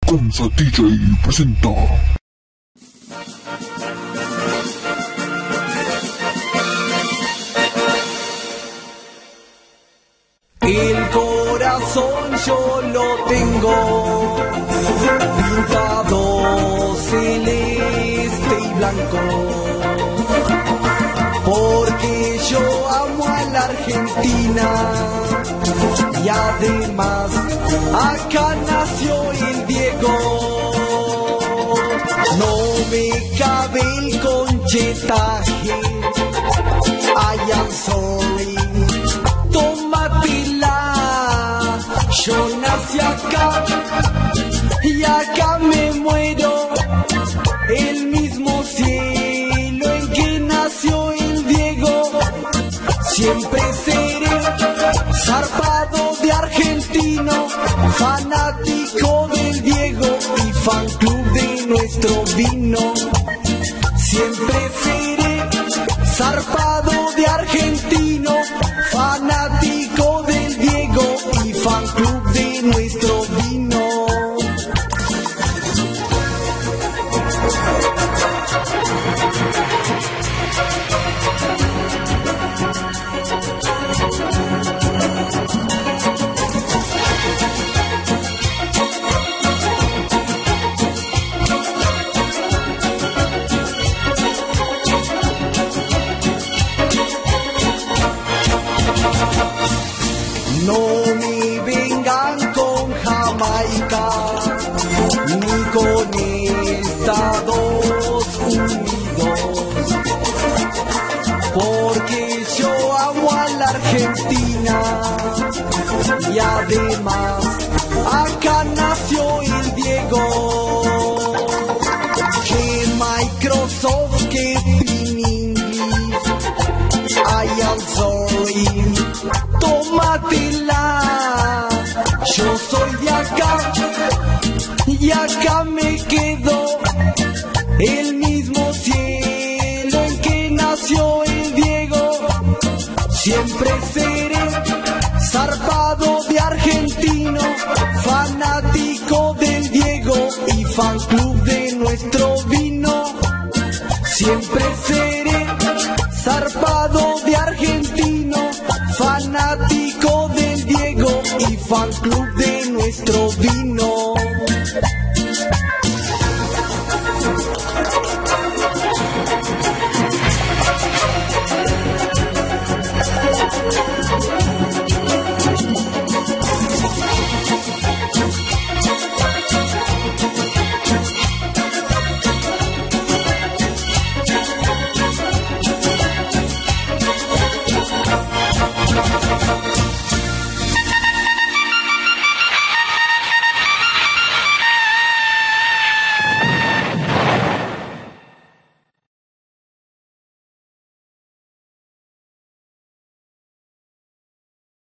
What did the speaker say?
Gonza DJ presenta. El corazón yo lo tengo pintado celeste y blanco, porque yo amo a la Argentina y además acá nació el Diego. No me cabe el conchetaje, I am sorry, tómatela. Yo nací acá y acá me muero, el mismo cielo en que nació el Diego. Siempre seré zarpado de argentino, fanático del Diego y fan club de nuestro vino. Siempre seré zarpado de argentino, fanático del Diego y fan club de nuestro vino. No me vengan con Jamaica ni con Estados Unidos, porque yo amo a la Argentina y además acá nació el Diego. Que Microsoft, que English, I am sorry, tómatela. Yo soy de acá y acá me quedo, el mismo cielo en que nació el Diego. Siempre seré zarpado de argentino, fanático del Diego y fan club de nuestro vino. Siempre seré zarpado de argentino, fanático del Diego y fan club de nuestro vino.